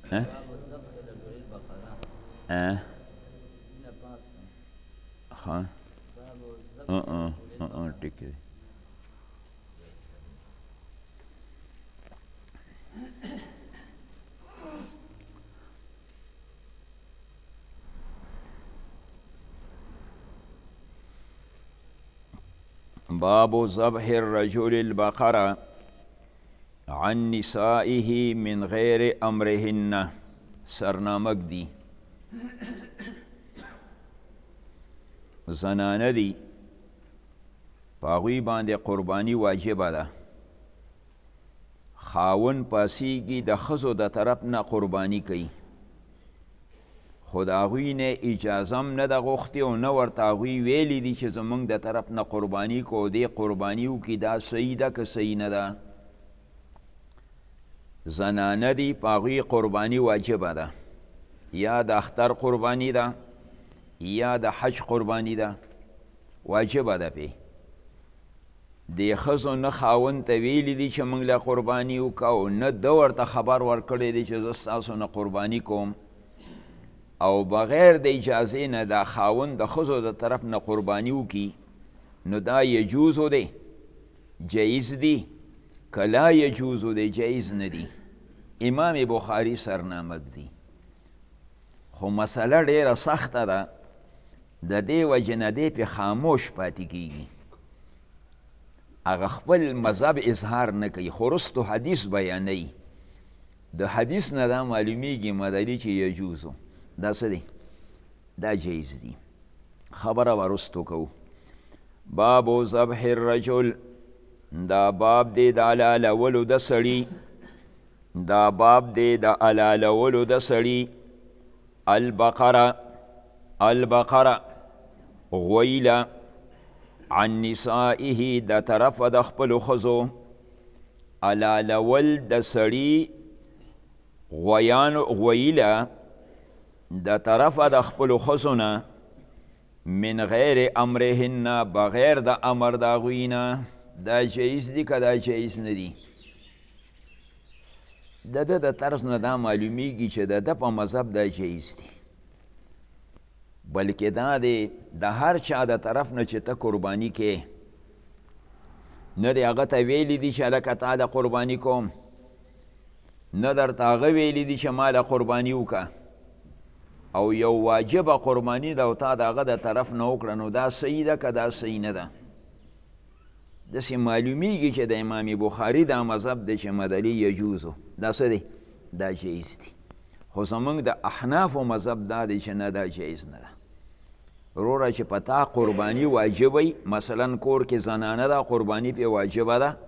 ټیک دی. باب ذبح الرجل البقرة عن نسائه من غیر امرهن. سرنامک دی زنانه دی پاغوی باندې قربانی واجبه ده. خاون پاسیږي د ښځو د طرف نه قربانی کوي، خو د هغوی نه اجازه هم نه ده غوښتې او نه ورته هغوی ویلی دي چې زموږ د طرف نه قربانی کو، دې قربانی وکړي. دا صحیح ده که صحیح نه ده؟ زنانه دی پاغوی قربانی واجبه ده، یا د اختر قربانی ده یا د حج قربانی ده، واجبه ده پې. د ښځو نه خاوند ته ویلی دي چې موږ له قرباني وکړه، او نه ده ورته خبر ورکړی دی چې زه ستاسو نه قرباني کوم، او بغیر د اجازې نه دا خاوند د ښځو د طرف نه قرباني وکړي، نو دا یجوزو دی، جایز دی که لا یجوزو دی؟ جایز نه دی. امام بخاري سرنامک دی، خو مسله ډیره سخته ده، د دې وجې نه دی پې خاموش پاتې کیږي، هغه خپل مذهب اظهار نه کوي، خو رستو حدیث بیانوي. د حدیث نه دا معلومیږي مدلي چې یجوزو، دا څه دی؟ دا جایز دی. خبره به رستو کوو. باب ذبح الرجل، دا باب دی د حلالولو د سړي، دا باب دی د حلالولو د سړي. البقره غویله عن نسائه د طرفه د خپلو ښځو. حلالول د سړي غویله د طرفه د خپلو ښځو نه، من غیر امرهن، بغیر د امر د هغوی نه. دا جایز دی که دا جایز نه دی؟ د ده د طرز نه دا معلومیږي چې د ده په مذهب دا جایز دی، بلکې دا دی د هر چا د طرف نه چې ته قرباني کې، نه دی هغه ته ویلی دي چې هلکه تا د قرباني کوم، نه درته هغه ویلی دي چې ما له قرباني وکړه، او یو واجبه قرباني ده او تا د هغه د طرف نه وکړه، نو دا صحیح ده که دا صحیح نه ده؟ داسې معلومیږي چې د امام بخاري دا مذهب دی چې مدلي یجوزو، دا څه دی؟ دا جایز دی. خو زموږ د احنافو مذهب دا دی چې نه، دا جایز نه ده. وروره چې په تا قرباني واجبوي، مثلا کور کې زنانه ده قرباني پې واجبه ده،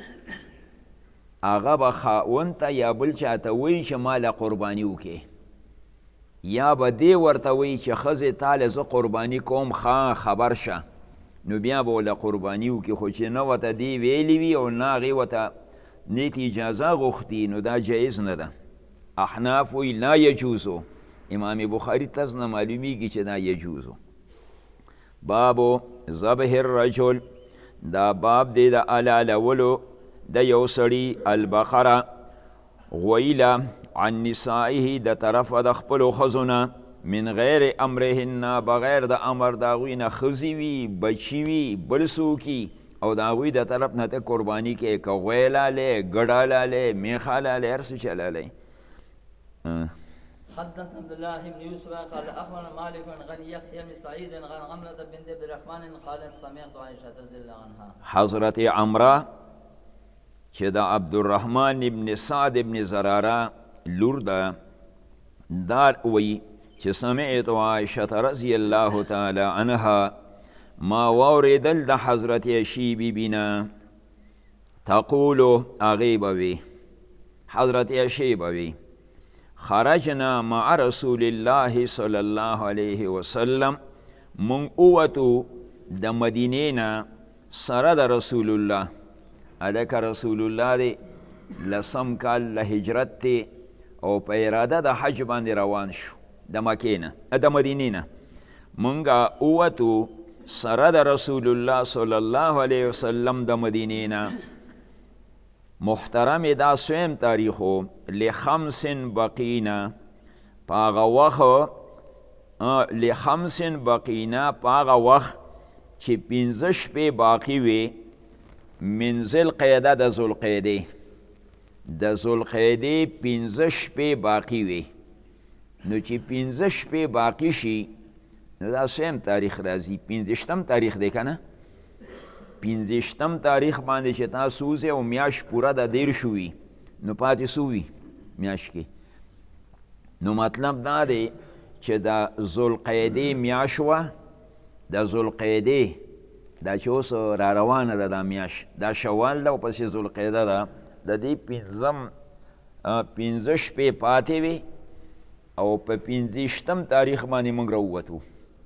هغه به خاوند ته یا بل چا ته وایي چې ما له قرباني وکړې، یا به دې ورته وایي چې ښځې تا له زه قرباني کوم، خبر شه، نو بیا به له قرباني وکړي. خو چې نه ورته دې ویلي وي او نه هغې ورته نیت اجازه غوښتي، نو دا جایز نه ده. احناف وی لا یجوزو، امام بخاری تز نه معلومیږي چې دا یجوزو. بابو ذبح الرجل، دا باب دی د حلالولو د یو سړي البقره غویله عن نسائه د طرفه د خپلو ښځو نه، من غیر امرهن، بغیر د امر د هغوی نه، ښځې وي بچي وي بل څوک وي، او د هغوی د طرف نه ته قرباني کوې، که غوی لالی، ګډه لالی، میخه لالی، هر څه چې لالی. حدثنا عبد الله بن يوسف قال اخبرنا مالك عن يحيى بن سعيد عن عمرة بنت عبد الرحمن قالت سمعت عائشة رضي الله عنها. حضرت عمره چې د عبدالرحمن ابن سعد ابن زراره لور ده، دا وی چې سمعت عائشة رضی الله تعالی عنها، ما واوریدل د حضرت عائشې بیبي نه، تقولو هغې به وي، حضرت عائشې به وي، خرجنا مع رسول الله صلی الله علیه وسلم، مونږ ووتو د مدینې نه سره د رسول الله. هلکه رسول الله دی لسم کال له هجرت دی او په اراده د حج باندې روان شو د مکې نه، د مدینې نه. مونږ ووتو سره د رسول الله صلی الله علیه وسلم د مدینې نه. محترم دا سویم تاریخو لخمس بقینا پاغا وخ لخمس بقینا پاغا وخ چې 15 شپې باقی وي من ذوالقعده د ذوالقعدې د ذوالقعدې 15 شپې باقی وي نو چې 15 شپې باقی شي نو دا سویم تاریخ راځي 15م تاریخ دی که نه 15م تاریخ باندې چې تاسو وځئ او میاشت پوره د 13 وي نو پاتې څو وي میاشت کې نو مطلب دا دی چې د ذوالقعدې میاشت وه د ذوالقعدې دا چې اوس را روانه ده دا میاشت دا شوال ده او پسې ذوالقعده ده د دې 15 شپې پاتې وي او په 15م تاریخ باندې موږ راووتو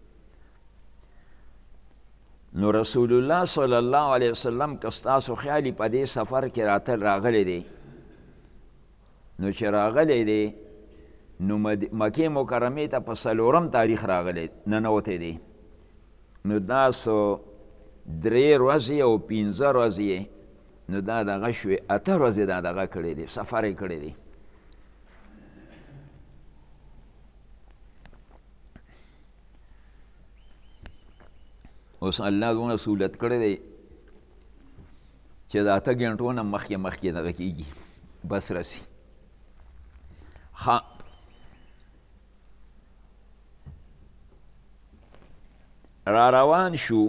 نو رسول الله صلی الله علیه وسلم که ستاسو خیالي په دې سفر کې راتل راغلی دی نو چې راغلی دی نو مکې مکرمې ته په 4م تاریخ راغلی ننوتی دی نو دا 3 ورځې او 15 ورځې نو دا دغه شوې 8 ورځې دا دغه کړی دی سفر یې کړی دی اوس الله دونه سهولت کړی دی چې د 8 غنټو نه مخکې دغه کېږي بس رسي را روان شو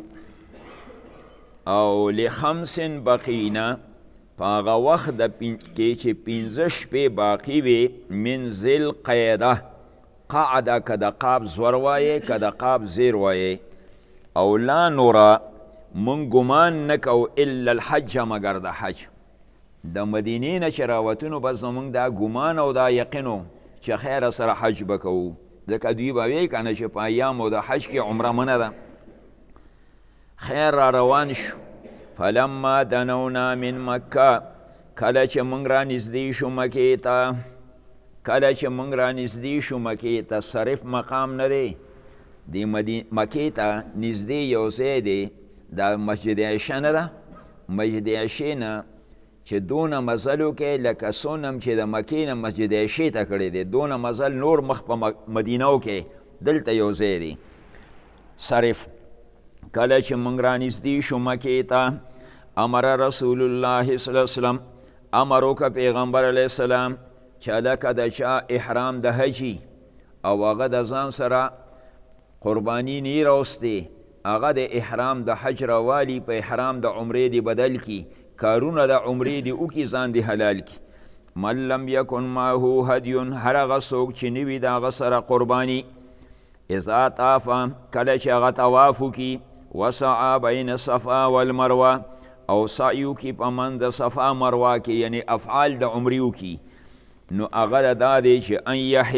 او لخمس بقینا په هغه وخت کې چې 15 شپې باقی وي من ذوالقعده قعده که د قاب زور وایې که د قاب زیر وایې او لا نورا من ګمان نه کو الا الحج مگر د حج د مدینې نه چې راوتونو بس زمونږ دا ګمان او دا یقینو چې خیر سره حج به کوو ځکه دوی به وایي که نه چې په ایامو د حج کې عمره منه ده خیر را روان شو فلما دنونا من مکه کله چې موږ را نږدې شو مکې ته کله چې موږ را نږدې شو مکې ته صرف مقام نه دی د مکې ته نږدې یو ځای دی دا مسجد عایشه نه ده مسجد عایشې نه چې دونه مزل وکړي لکه څونه چې د مکې نه مسجد عایشې ته کړی دی دونه مزل نور مخ په مدینه وکړي دلته یو ځای دی صرف کله چې موږ را نږدې شو مکې ته امر رسول الله صلی الله علیه وسلم امر وکړه پیغمبر علیه السلام چې هلکه د چا احرام د حجي او هغه د ځان سره قربانی نی راوستی هغه د احرام د حج راوالی په احرام د عمرې دی بدل کی کارونه د عمرې دی او کی ځان دی حلال کی من لم یکن معه هدی هر هغه څوک چې نوي د هغه سره قربانی اذا طاف کله چې هغه طواف وکړي وسعى بین الصفا والمروه او سعی وکړي په منځ د صفا مروه کې یعنی افعال د عمرې وکړي نو هغه دا دی چې ان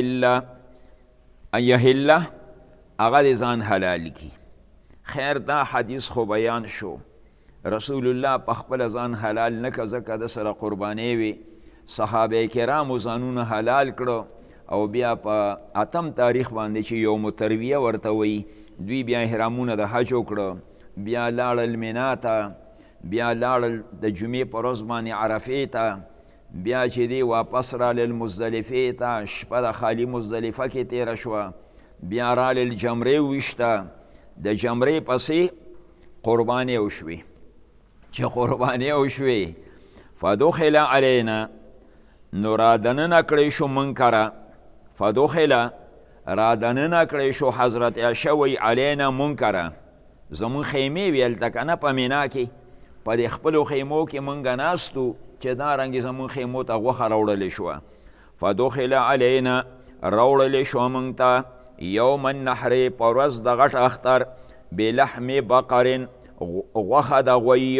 یحل هغه د ځان حلال کی خیر دا حدیث خو بیان شو رسول الله په خپل ځان حلال نه که ځکه د سره قربانۍ وي صحابه کرامو ځانونه حلال کړو او بیا په 8م تاریخ باندې چې یوم الترویه ورته وایي دوی بیا احرامونه د حج وکړه بیا لاړل مینا ته بیا لاړل د جمعې په ورځ باندې عرفې ته بیا چې دی واپس رالل مزدلفې ته شپه د خالي مزدلفه کې تېره شوه بیا رالل جمرې وویشته د جمرې پسې قربانۍ وشوې چې قربانۍ وشوې فدخل علینا نو را دننه کړی شو منکره فدخل را دننه کړی شو حضرت عایشه وی علینا منکره زمون خیمې وي هلته که نه په مینا کې په دې خپلو خیمو کې مونږ ناستو چې دا رنګې زمون خیمو ته غوښه راوړلې شوه فدخل علینا راوړلې شوه مونږ ته یوم النحر په ورځ د غټ اختر بلحم بقر غوښه د غویي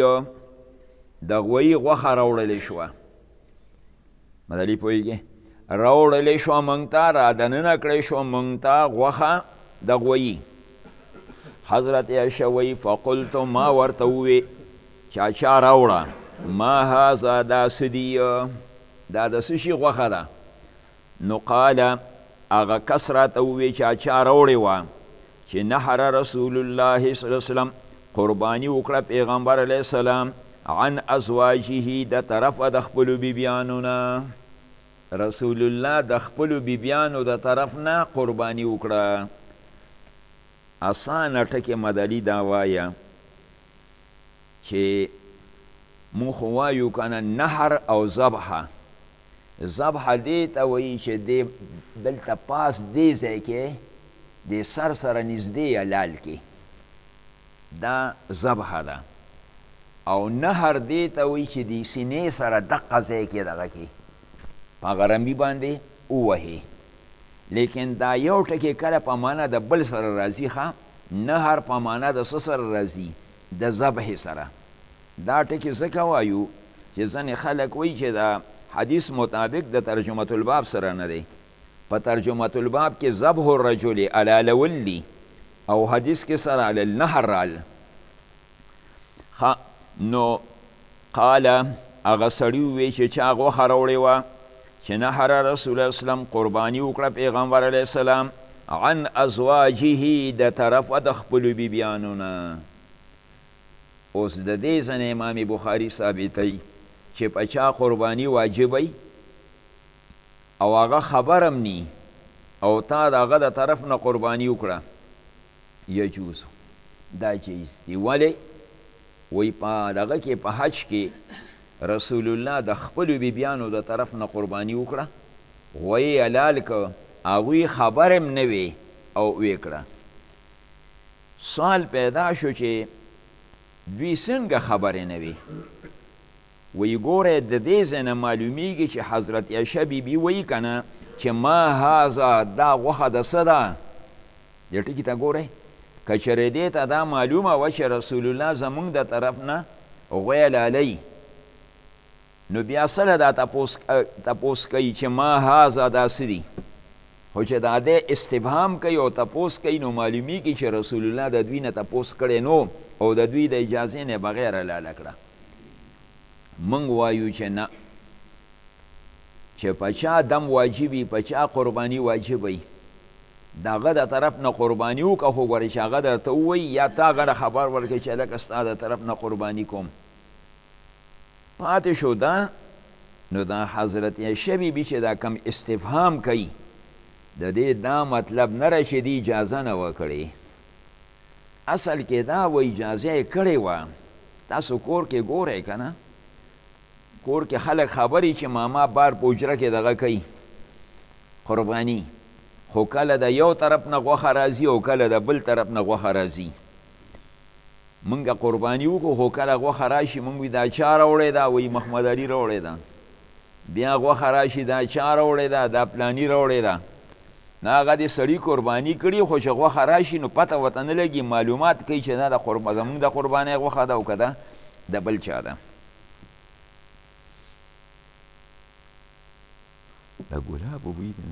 غوښه راوړلې شوه مدلي پوهېږې راوړلې شوه مونږ ته را دننه کړی شوه مونږ ته غوښه د غویي حضرت عایشه وی فقلت ما ورته ووې چا راوړه ما هذا دا څه دي دا د څه شي غوښه ده نو قال هغه کس راته ووې چې چا راوړې وه چې نحر رسول الله صلی الله علیه وسلم قرباني وکړه پیغمبر علیه السلام عن ازواجه د طرف د خپلو بیبیانو نه رسول الله د خپلو بیبیانو د طرف نه قرباني وکړه. اسانه ټکې مدلي دا وایه چې مونږ خو وایو که نه نهر او ذبحه. ذبحه دې ته وایي چې دې دلته پاس دې ځای کې د سر سره نږدې حلال کې دا ذبحه ده، او نهر دې ته وایي چې د سینې سره دقه ځای کې دغه کې په غرمبي باندې ووهې. لیکن دا یو ټکې کله په معنا د بل سره راځي ښه، نهر په معنا د څه سره راځي؟ د ذبحې سره. دا ټکې ځکه وایو چې ځینې خلک وایي چې دا حدیث مطابق د ترجمة الباب سره نه دی. په ترجمة الباب کې ذبح الرجل علالول دي او حدیث کې سره علی النهر رال. نو قاله هغه سړي ووایي چې چا غوښه راوړې وه چې نهر رسول الله وسلم قرباني وکړه پیغمبر علیه السلام عن ازواجه د طرفه د خپلو بیبیانو نه. اوس د دې ځنې امام بخاري ثابتوي چې په چا قرباني واجبوي او هغه خبرم نی او تا د هغه د طرف نه قرباني وکړه یجوز، دا جایز دی. ولې؟ وایي په دغه کې په حج کې رسول الله د خپلو بیبیانو د طرف نه قرباني وکړه، وایي حلال که هغوی خبر هم نه وي او ویې کړه. سوال پیدا شو چې دوی څنګه خبرې نه وي؟ وی ګوره د دې ځای نه معلومیږي چې حضرت عایشه بیبي وایي که نه چې ما هذا دا غوښه د څه ده؟ دې ټکي ته ګورئ. که چېرې دې ته دا معلومه وه چې رسول الله زمونږ د طرف نه غوی حلالوي، نو بیا سره دا تپوس کوي چې ما هذا دا څه دي؟ خو چې دا دی استفهام کوي او تپوس کوي، نو معلومیږي چې رسول الله د دوی نه تپوس کړی نو او د دوی د اجازې نه بغیر حلاله کړه. منگ وایو چې نه، چې په چا دم واجبي، په چا قرباني واجبوي، د هغه د طرف نه قرباني وکړه. خو ګورې چې هغه درته ووایي یا تا هغه خبر ورکړي چې لکه ستا د طرف نه قرباني کوم. پاتې شو دا، نو دا حضرت عایشه بیبي چې دا کم استفهام کوي د دې دا مطلب نه راشي دی اجازه نه وکړي. اصل کې دا و اجازه یې کړې وه. تاسو کور کې ګورئ که نه، کور کې خلک خبرې چې ماما بار په حجره کې دغه کوي قرباني، خو کله د یو طرف نه غوښه راځي او کله د بل طرف نه غوښه راځي. مونږ قرباني وکړو، خو کله غوښه راشي مونږ وي دا چا راوړې ده؟ وایي محمد علي راوړې ده. بیا غوښه راشي دا چا راوړې ده؟ دا پلاني راوړې ده. نه هغه دې سړي قرباني کړي، خو چې غوښه راشي نو پته ورته نه لګي، معلومات کوي چې دا زمونږ د قربانۍ غوښه ده او که ده د بل چا ده. د ګلابو بوی ده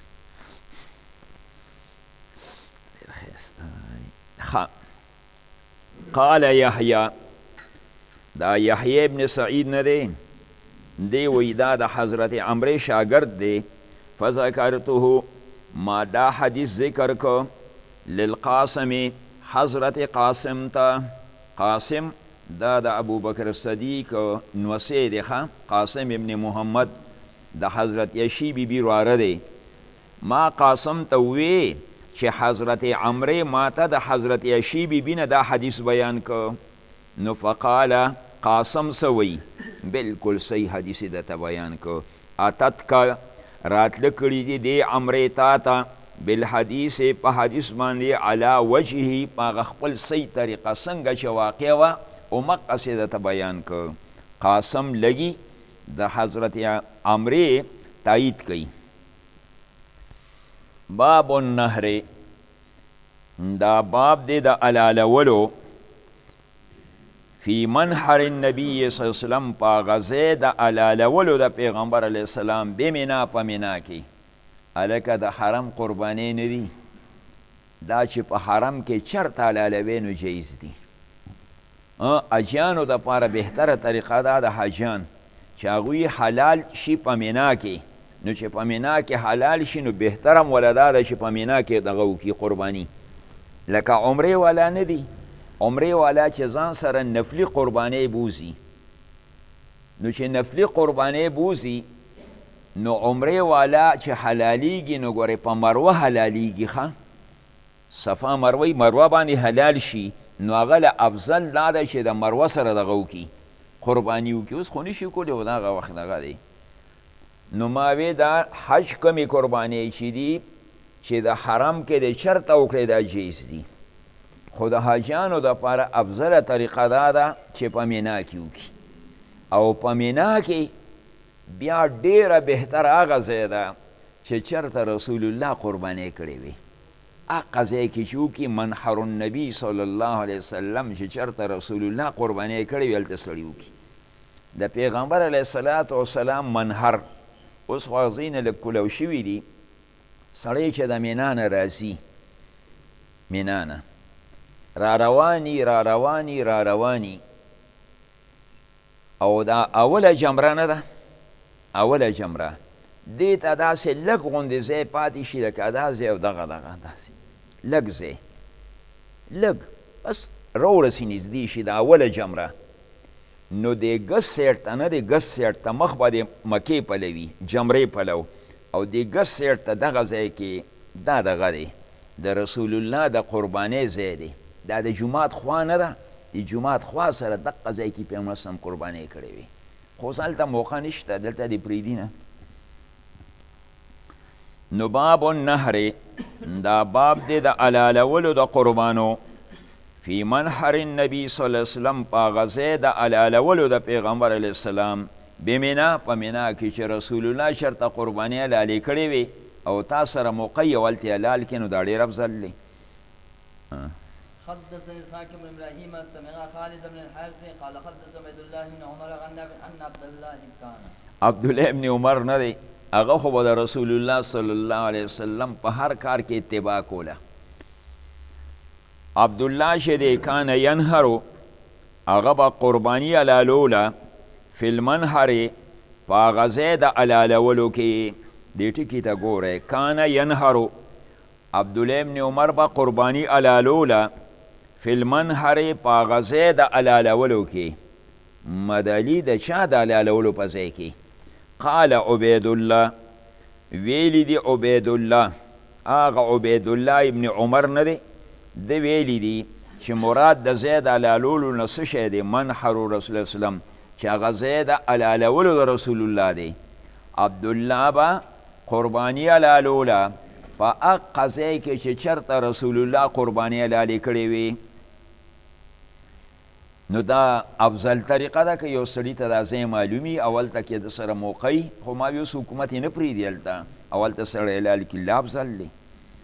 ډېر ښایسته دی. قال یحیی، دا یحیی ابن سعید نه دی، دی وی دا د حضرت عمرې شاگرد دی. فذکرته، ما دا حدیث ذکر کو للقاسم، حضرت قاسم تا. قاسم دا د ابو بکر صدیق نوسی دی ښه، قاسم ابن محمد د حضرت عایشې بیبي واره دی. ما قاسم ته ووی چې حضرت عمرې ما ته د حضرت عایشې بیبي نه دا حدیث بیان کو. نو فقال قاسم څه وی؟ بلکل صحیح حدیث یې درته بیان کو. اتت کا راتله کړي دي دې عمرې تا ته بالحدیث په حدیث باندې علی وجهه په هغه خپل صحیح طریقه څنګه چې واقع وه همقسې درته بیان کو. قاسم لګي د حضرت عمرې تایید کوي. باب النهر، دا باب دی د علالولو فی منحر النبی صلی اللہ علیہ وسلم پا غزه د علالولو د پیغمبر علیہ السلام بمنا پا منا کی. الکه د حرم قربانی ندی، دا چې په حرم کې چرت علالوی نو جایز دی. اجیانو د پاره بهتره طریقه دا د حاجیان چې هغوی حلال شي په منا کې، نو چې په منا کې حلال شي نو بهترم ولدا ده چې په منا کې دغه وکړي قرباني. لکه عمرې والا نه دي، عمرې والا چې ځان سره نفلي قربانۍ بوزي، نو چې نفلي قربانۍ بوزي نو عمرې والا چې حلالیږي نو ګورې په مروه حلالیږي ښه صفا مروه باندې حلال شي نو هغه له افضل دا ده چې د مروه سره دغه وکړي قرباني وکړي اوس خو نشي کولی خو دغه وخت دغه دی نو ما وی دا حج کمې قربانۍ چې دي چې د حرم کې د چرته وکړې دا جیز دي خو د حاجیانو دپاره افضله طریقه دا ده چې په مینا کې وکړي او په مینا کې بیا ډیره بهتر هغه ځای ده چې چرته رسول الله قربانۍ کړې وي هغه ځای کې چې وکړي منحر النبي صلی الله علیه وسلم چې چرته رسول الله قربانۍ کړې وي هلته سړي وکړي د پیغمبر علیه الصلاة والسلام منحر اوس خو هغه ځایونه لږ کولو شوي دي سړی چې د مینا نه راځي مینا نه را رواني او دا اوله جمره نه ده اوله جمره دې ته داسې لږ غوندې ځای پاتې شي لکه دا ځای او دغه داسې لږ ځای لږ بس راورسي نږدې شي د اوله جمره نو د ګس سیټ ته نه د ګس سیټ ته مخ به د مکې پلوي جمرې پلو او د ګس سیټ ته دغه ځای کې دا دغه دی د رسول الله د قربانۍ ځای دی دا د جومات خوا نه ده د جومات خوا سره دقه ځای کې پیغمبر اسلام قربانۍ کړې وي خو اوس هلته موقع نشته دلته دې پرېږدي نه نو باب النهر دا باب دی د علالولو د قربانو فی منحر النبی صلی الله علیه وسلم په هغه ځای د علالولو د پیغمبر علیه السلام بمینا په مینا کې چې رسول الله شرطه قربانۍ حلالې کړې وي او تا سره موقع یې هلته حلال کړي نو دا ډېر افضل دی حدثني اسحاق بن ابراهيم سمع خالد بن الحارث قال حدث عبد الله بن عمر ان عبد الله كان عبد الله بن عمر نه دی هغه خو د رسول الله صلی الله علیه وسلم په هر کار کې اتباع کوله عبد الله چې دی کان ینهرو هغه به قرباني حلالوله فی المنحر په هغه ځای د حلالولو کې دې ټکي ته ګوره کان ینهرو عبد الله بن عمر به قرباني حلالوله فی المنحر په هغه ځای د حلالولو کې مدلي د چا د حلالولو په ځای کې قال عبید الله ویلی دی عبید الله هغه عبید الله ابن عمر نه دی د ویلی دی چې مراد د ځای د حلالولو نه څه شی دی منحر رسول الله وسلم چې هغه ځای د حلالولو د رسول الله دی عبدالله به قرباني حلالوله په هغه ځای کې چې چرته رسول الله قرباني حلالې کړې وي نو دا افضل طریقه ده که یو سړي ته دا ځای معلومي اول ته کې د سره موقعي خو ما اوس حکومت یې نه پرېږدي هلته اول ته سړی حلال کړي لا افضل دی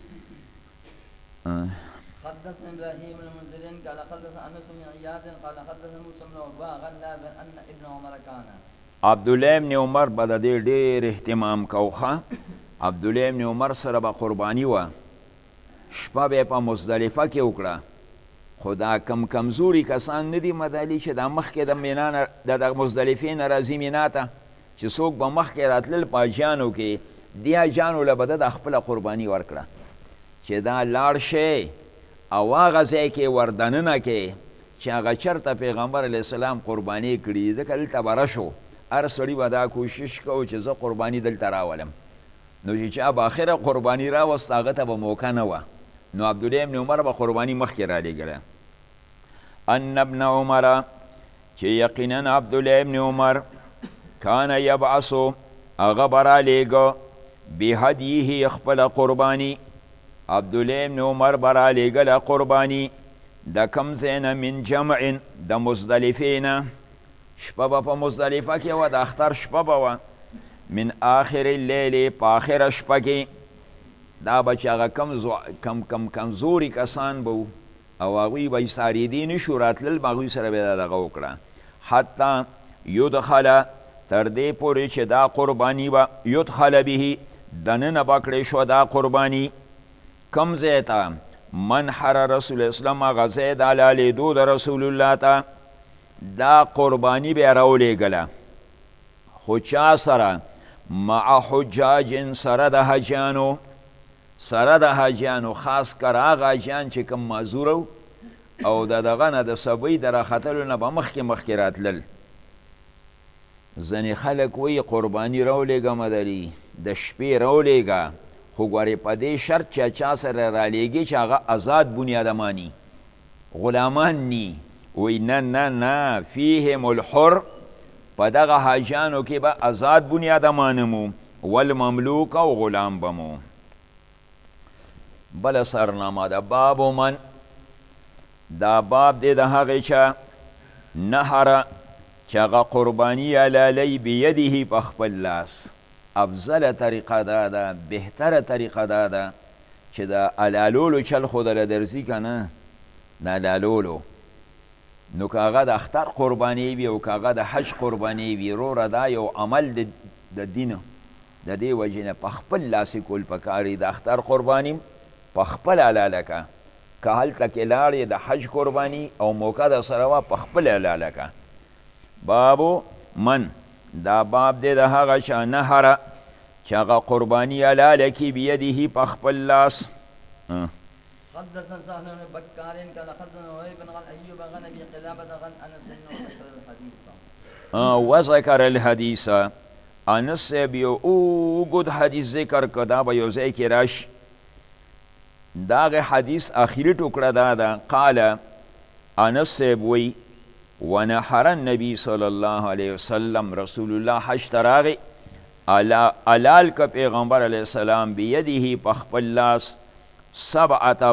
حدثنا ابراهيم بن منذر قال حدثنا انس بن عياض قال حدثنا موسى بن عقبه ان ابن عمر كان عبد الله بن عمر به د دې ډېر اهتمام کوخه عبد الله بن عمر سره به قرباني وه شپه به یې په مزدلفه کې وکړه خو دا کمزوري کسان نه دي مدالي چې دا مخکې د مینا نه د مزدلفې نه راځي مینا ته چې څوک به مخکې راتلل په حاجیانو کې دې حاجیانو له به ده د خپله قرباني ورکړه چې دا لاړ شی او هغه ځای کې وردننه کې چې هغه چرته پیغمبر علیه السلام قرباني کړي ځکه دلته به رشو هر سړي به دا کوشش کو چې زه قرباني دلته راولم نو چې چا به آخره قرباني راوست هغه ته به موقع نه وه نو عبدالله ابن عمر به قرباني مخکې رالیږله ان ابن عمر چې یقینا عبدالله ابن عمر کان یبعثو هغه به رالیږه بهدیه خپله قرباني عبدالله ابن عمر به رالیږله قرباني د کم ځای نه من جمع د مزدلفې نه شپه به په مزدلفه کې وه د اختر شپه به وه من آخر اللیل په آخره شپه کې دا به چې هغه کمزوري کسان به او هغوی به یې ساریدي نه شو راتلل به هغوی سره به یې دغه وکړه حتی یدخله تر دې پورې چې دا قرباني به یدخله به دننه به کړې شوه دا قرباني کم ځای ته منحر رسول اسلام هغه ځای د حلالېدو د رسول الله ته دا قرباني به یې راولېږله خو چا سره مع حجاج سره د حاجیانو سره د حاجیانو خاص کر هغه حاجیان چې کوم معذور او د دغه نه د سبۍ د راختلو نه به مخکې راتلل ځینې خلک وایي قرباني راولېږه مدري د شپې راولېږه خو ګورې په دې شرط چې چا سره رالیږي چې هغه آزاد بنیادمانی غلامان نی وی نه نه نه فیهم الحر په دغه حاجیانو کې به آزاد بنیادمان مو والمملوک او غلام به مو. بله سرنامه ده باب من دا باب دی د هغې چا نهره چې هغه قرباني حلالی بیده په خپل لاس. افضله طریقه دا ده بهتره طریقه دا ده چې د حلالولو چل خو دله درځي که نه د حلالولو نو که هغه د اختر قرباني وي او که هغه د حج قرباني وي وروره دا یو عمل د دین د دې وجې نه په خپل لاسې کول پکار دي. د اختر قرباني په خپل حلاله که که هلته کې لاړې د حج قرباني او موقع د سره وه په خپل حلاله که. بابو من دا باب دی د هغه چا نهره چې هغه قرباني حلاله کي بیده په خپل لاس. حدثنا سهل بن بكار قال حدثنا وهيب بن ايوب عن ابي قلابه عن انس بن الحديث وذكر الحديث. انس بيو اوږد حدیث ذکر که دا به یو ځای کې راشي. د هغې حدیث آخري ټوکړه دا ده قال انس صاحب وی ونحر النبي صلی الله علیه وسلم رسول الله حج ته راغی حلال که پیغمبر علیه السلام بیده په خپل لاس سبعة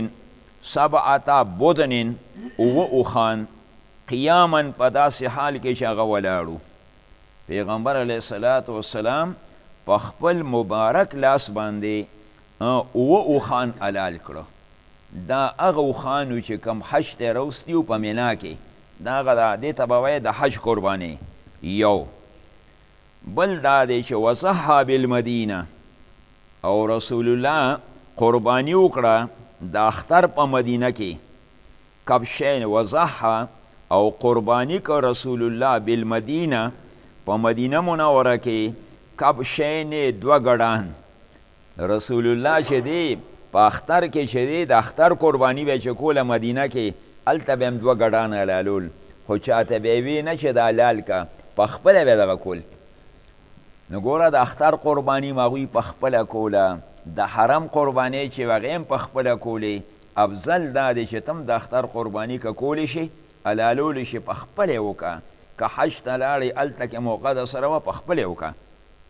بدن اوخان قیاما په داسې حال کې چې هغه ولاړو. پیغمبر علیه الصلاة والسلام په خپل مبارک لاس باندې اوخان حلال کړه. دا هغه اوخانو چې کم حج ته راوستي و په مینا کې دا هغه دې ته به وایي د حج قرباني. یو بل دا دی چې وصحا بالمدینه او رسول الله قربانی وکړه د اختر په مدینه کې کبشین وضحا او قربانی که رسول الله بالمدینه په مدینه منوره کې کبشین دوه ګډان. رسول الله چې دی په اختر کې چې دی د اختر قربانی به چې کوله مدینه کې هلته به هم دوه ګډان حلالول خو چاته به یې وي نه چې د حلال که په خپله به دغه کول. نو ګوره د اختر قربانی م هغوی په خپله کوله د حرم قربانی چې هغې هم په خپله کولې. افضل دا دی چې تم د اختر قربانی که کولی شي حلالولی شي په خپله یې وکړه. که حج ته لاړې هلته کې موقع د سره وه په خپله یې وکړه.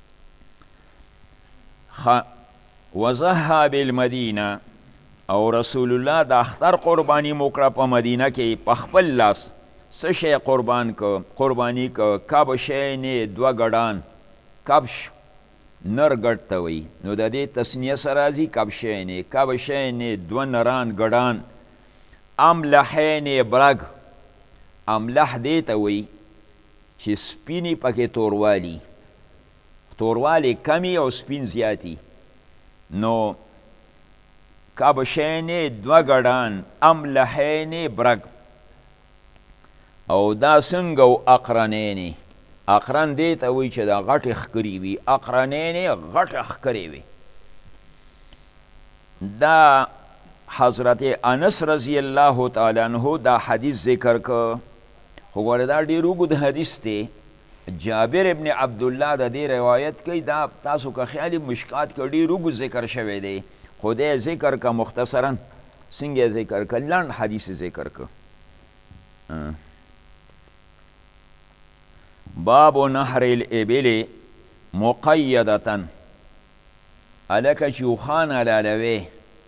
وضحا بالمدینه او رسول الله د اختر قربانی موکړه په مدینه کې په خپل لاس. څه شی قربانی که کبشین دوه ګډان. کبش نر ګډ ته وی نو د دې تسنیه سره راځي کبشین دوه نران ګډان. املحین برګ املح دې ته وی چې سپینې پکې توروالی کمی او سپین زیاتی. نو کبشین دوه ګډان املحین برګ او دا څنګه و اقرنین. اقرن دې ته وایي چې دا غټې ښکرې وي. اقرنین غټه ښکرې وي. دا حضرت انس رضی الله تعالی عنه دا حدیث ذکر که خو ګوره دا ډېر اوږد حدیث دی. جابر ابن عبدالله د دې روایت کوي. دا تاسو که خیال مشکات کې ډېر اوږد ذکر شوی دی خو دی ذکر که مختصرا. څنګه ذکر که لنډ حدیث ذکر که. باب نحر الابل مقیدتا. هلکه چې اوښان حلالوې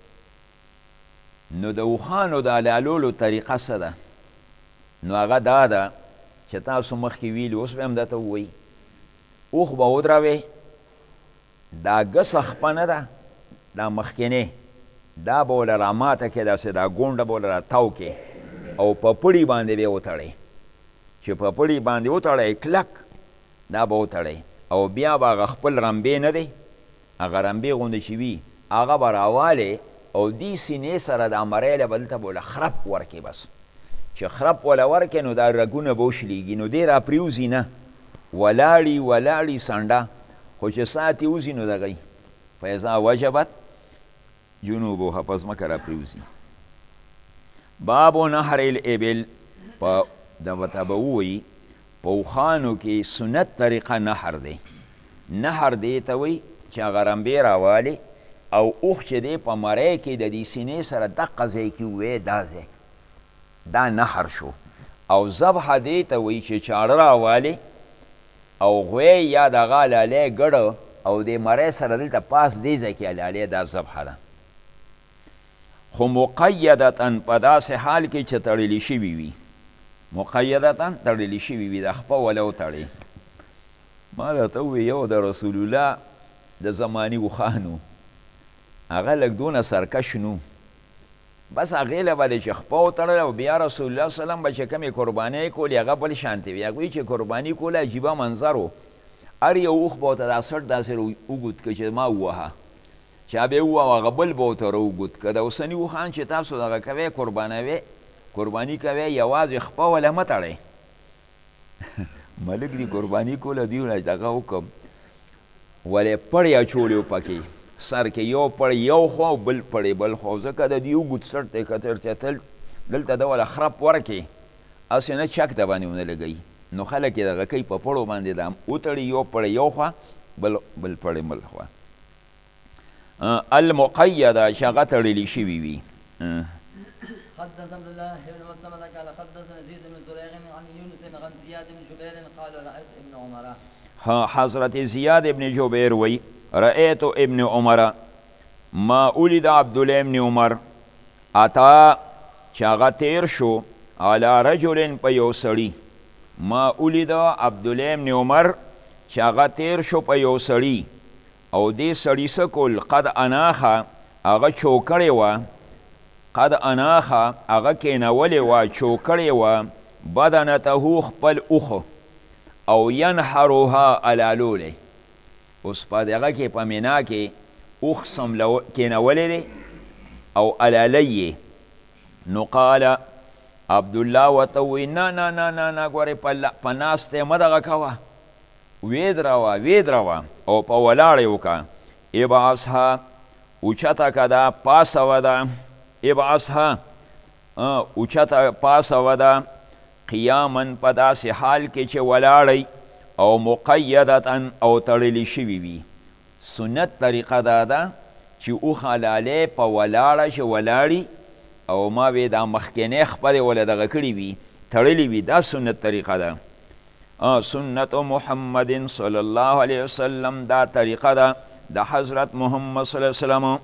نو د اوښانو د حلالولو طریقه څه ده؟ نو هغه دا ده چې تاسو مخکې ویلي اوس به هم درته ووایي. اوښ به ودروې دا ګسه خپه نه ده دا مخکینې دا به وله راماته کې داسې دا ګونډه به وله راتاو کې او په پړي باندې به یې وتړئ. چې په پړي باندې وتړئ کلک دا به وتړئ او بیا به هغه خپل رمبې نه دی هغه رمبې غوندې چې وي هغه به راوالې او دې سینې سره دا مریله به دلته به وله خرپ ورکې. بس چې خرپ وله ورکې نو دا رګونه به وشلېږي نو دې را پرېوځي نه ولاړي سنډه خو چې ساعت یې وځي نو دغی فیضا وجبت جنوبها په ځمکه را پرېوځي. باب نحر الابل دغه ته به ووایي په اوښانو کې سنت طریقه نحر دی. نحر دی ته وایي چې هغه رمبې راوالي او اوښ چې دی په مرۍ کې د دې سینې سره دقه ځای کې ووایي دا ځای دا نحر شو. او ذبحه دی ته وایي چې چاړه راوالي او غوی یا دغه لالی ګډه او د مرۍ سره دلته پاس دې ځای کې لالی دا ذبحه ده. خو مقیدتا په داسې حال کې چې تړلی شوي وي. مقیدتا تړلی شوي وي د خپه ولو تړي. ما درته ووایي یو د رسول الله د زماني اوښانو هغه لږ دونه سرکش نو بس هغې له به د چې خپه وتړله او بیا رسول الله سلم به چې کمې قربانۍ کولې هغه بل شانتې وي. هغوی چې قرباني کوله عجیبه منظر و. هر یو اوښ به ورته دا سټ داسې اوږد که چې ما ووهه چا به ووهه هغه بل به ورته راوږد که. د اوسني اوښان چې تاسو دغه کوئ قرباني کوئ یوازې خپه وله مه تړئ. ملک دی قرباني کوله دوی وله دغه وکړم ولې پړی اچولی و پکې سر کې یو پړی یو خوا او بل پړی بل خوا ځکه د دوی اوږد سټ دی که تل دلته د وله خرپ ورکې هسې نه چک د باندې ونه لګوي نو خلک یې دغه کوي په پړو باندې دا وتړي یو پړی یو خوا بل پړی بل خوا. المقیده چې هغه تړلی شوي وي. حدثنا عبد الله بن مسلمة قال حدثنا يزيد بن زريع عن يونس عن زياد بن جبير قال رأيت ابن عمر. حضرت زیاد ابن جبیر وی رأیت ابن عمر ما ولد عبدالله ابن عمر اتا چې هغه تیر شو علی رجل په یو سړي. ما ولد عبدالله ابن عمر چې هغه تیر شو په یو سړي او دې سړي څه کول قد اناخه هغه چوکړې وه قد اناخه هغه کینولې وه چوکړې وه بدنته خپل اوښه او ینحروها علالولی. اوس په دغه کې په مینا کې اوښ کینولی دی او علالی یې. نو قال عبدالله ورته ووایي نه نه نه نه نه ګورې په ناست یې مه دغه کوه ویدروه او په ولاړ یې وکړه. ابعثها اوچته که ده پاسوه ده ابعثها اوچته پاسوه ده قیامن په داسې حال کې چې ولاړی او مقیدتا او تړلی شوي وي. سنت طریقه دا ده چې اوښه لالی په ولاړه چې ولاړي او ما وی دا مخکینی خپلې وله دغه کړي وي تړلی وي دا سنت طریقه ده. سنت محمد صلی الله علیه وسلم دا طریقه ده د حضرت محمد صلی الله علیه وسلم.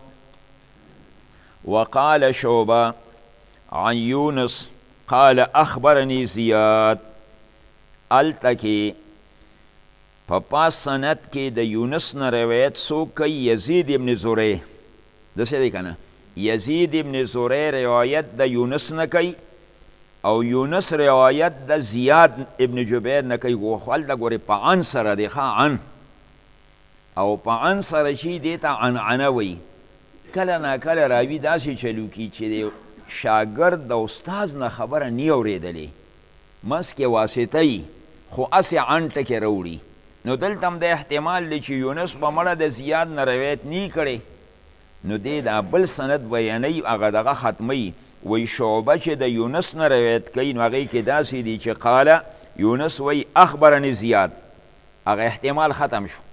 وقال شعبه عن یونس قال اخبرني زیاد. التکی په پاس سند کې د یونس نه روایت څوک کوي یزید ابن زری داسې دی که نه یزید ابن زری روایت د یونس نه کوي او یونس روایت د زیاد ابن جبیر نه کوي. خو هلته ګورې په عن سره دی ښه عن او په عن سره چې دې ته عنعنه وایي. کله ناکله راوي داسې چلو کي چې د شاګرد د استاز نه خبره نی اورېدلې منځ کې واسطه یي خو هسې عن ټکې راوړي. نو دلته هم د احتمال دی چې یونس په مړه د زیاد نه روایت نی کړی نو دی دا بل سند بیانوي هغه دغه ختموي. وی شعبه چې د یونس نه روایت کوي نو هغې کې داسې دی چې قاله یونس وی اخبرني زیاد هغه احتمال ختم شو.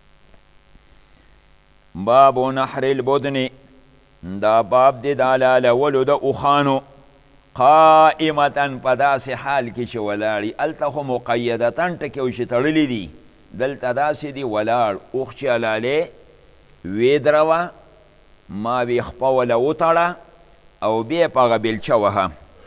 باب نحر البدن دا باب دی د علالولو د اوښانو قائمتا په داسې حال کې چې ولاړي. هلته خو مقیدتن ټکې و چې تړلي دي دلته داسې دی ولاړ اوښ چې علالې ویدروه ما وی خپه وله وتړه او بیا په هغه بیلچه وهه.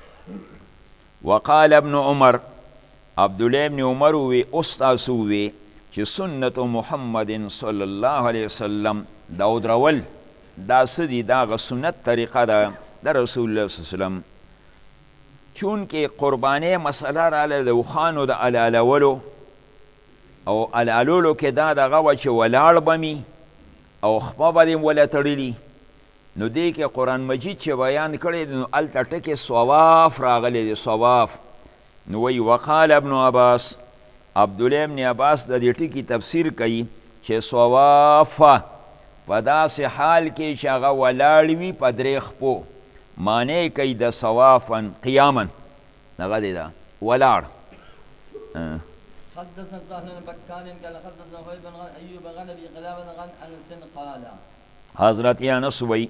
وقال ابن عمر عبدالله ابن عمر ووی اوس تاسو ووی چې سنت محمد صلی الله علیه وسلم دا ودرول دا څه دي دا هغه سنت طریقه ده د رسول الله صلی الله علیه وسلم. چونکې قربانۍ مسله راله د اوښانو د علالولو او علالولو کې دا دغه وه چې ولاړ به مي او خپه به دې وله تړلي نو دې کې قرآن مجید چې بیان کړی دی نو هلته ټکې صواف راغلی دی صواف. نو وی وقال ابن عباس عبدالله ابن عباس د دې ټکي تفسیر کوي چې صوافه په داسې حال کې چې هغه ولاړ وي په درې خپو معنی کوي د صوافا قیاما دغه دی دا ولاړ حدثنا سهل بن بكار قال حدثنا وهيب بن ايوب عن ابي قلابه عن انس قال حضرت انس وی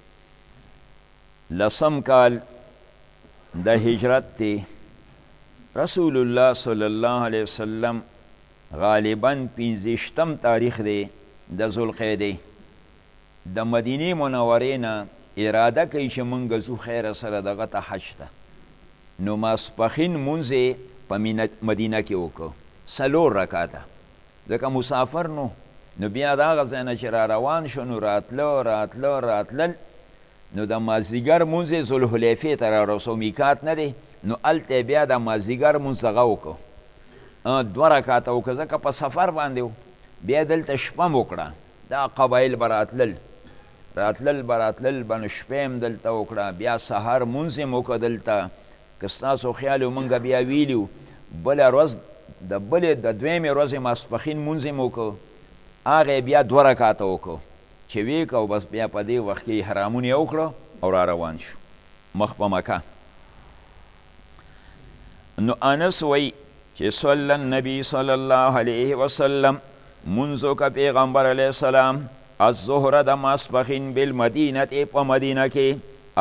لسم کال د هجرت تی رسول الله صلی الله علیه وسلم غالبا 15 تاریخ دی د ذوالقعدې د مدینې منورې نه اراده کوي چې موږ ځو خیر سره دغه ته حج ته نو ماسپښین مونځ یې په مدینه کې وکړو 4 رکعاته ځکه مسافر نو بیا د هغه ځای نه چې را روان شو نو راتلل نو د مازدیګر مونځ یې ذوالحلیفې ته رارسو میقات نه دی نو هلته بیا د مازدیګر مونځ دغه وکړو 2 رکعاته وکړه ځکه په سفر باندې و بیا دلته شپه م وکړه دا قبایل به راتلل به نو شپه هم دلته وکړه بیا سهار مونځ یې م وکړه دلته که ستاسو خیال و مونږ بیا ویلي بله ورځ د دویمې ورځې ماسپښین مونځ یې م وکړو هغه بیا 2 رکعاته وکړو چې ویې کو بس بیا په دې وخت کې احرامونه یې وکړو او را روان شو مخ په مکه نو انس وی چې صلی النبی صلی الله علیه وسلم منځ وکړه پیغمبر علیه السلام الظهر د ماسپښین بالمدینه په مدینه کې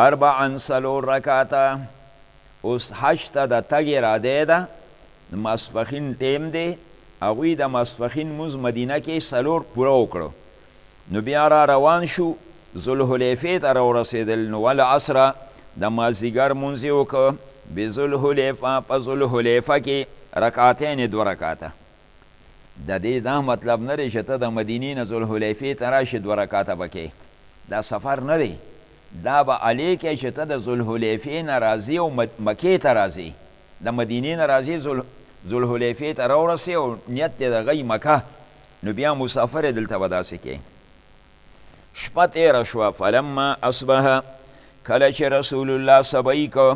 4 رکعاته اوس حج ته د تګ اراده ده ماسپښین ټیم دی هغوی د ماسپښین مونځ مدینه کې 4 پوره وکړو نو بیا را روان شو ذوالحلیفې ته راورسېدل نو والعصره د مازدیګر مونځ یې وکړه بذوالحلیفه په ذوالحلیفه کې رکعتین 2 رکعاته د دې دا مطلب نه دی چې ته د مدینې نه ذوالحلیفې ته راشې 2 رکعاته به کې دا سفر نه دی دا به علی کې چې ته د ذوالحلیفې نه راځې او مکې ته راځې د مدینې نه راځې ذوالحلیفې ته راورسې او نیت دی د غی مکه نو بیا مسافر یې دلته به داسې کې شپه تېره شوه فلما اصبح کله چې رسول الله سبی که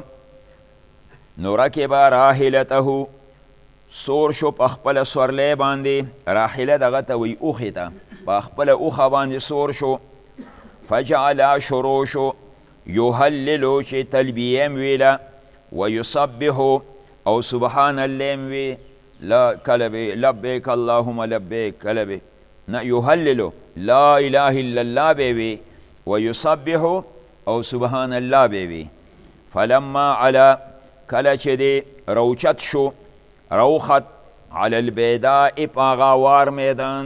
نو رکب راحلته سور شو په خپله سورلی باندې راحله دغه ته وی اوښې ته په خپله اوښه باندې سور شو فجعل شروع شو یهللو چې تلبیه م ویله ویسبحو او سبحان الله م وی لا کلبه لبیک اللهم لبیک کلبه نه یهللو لا اله الا الله به وی ویسبحو او سبحان الله به وی فلما علا کله چې دی روچت شو روخت علی البیداء په هغه وار میدان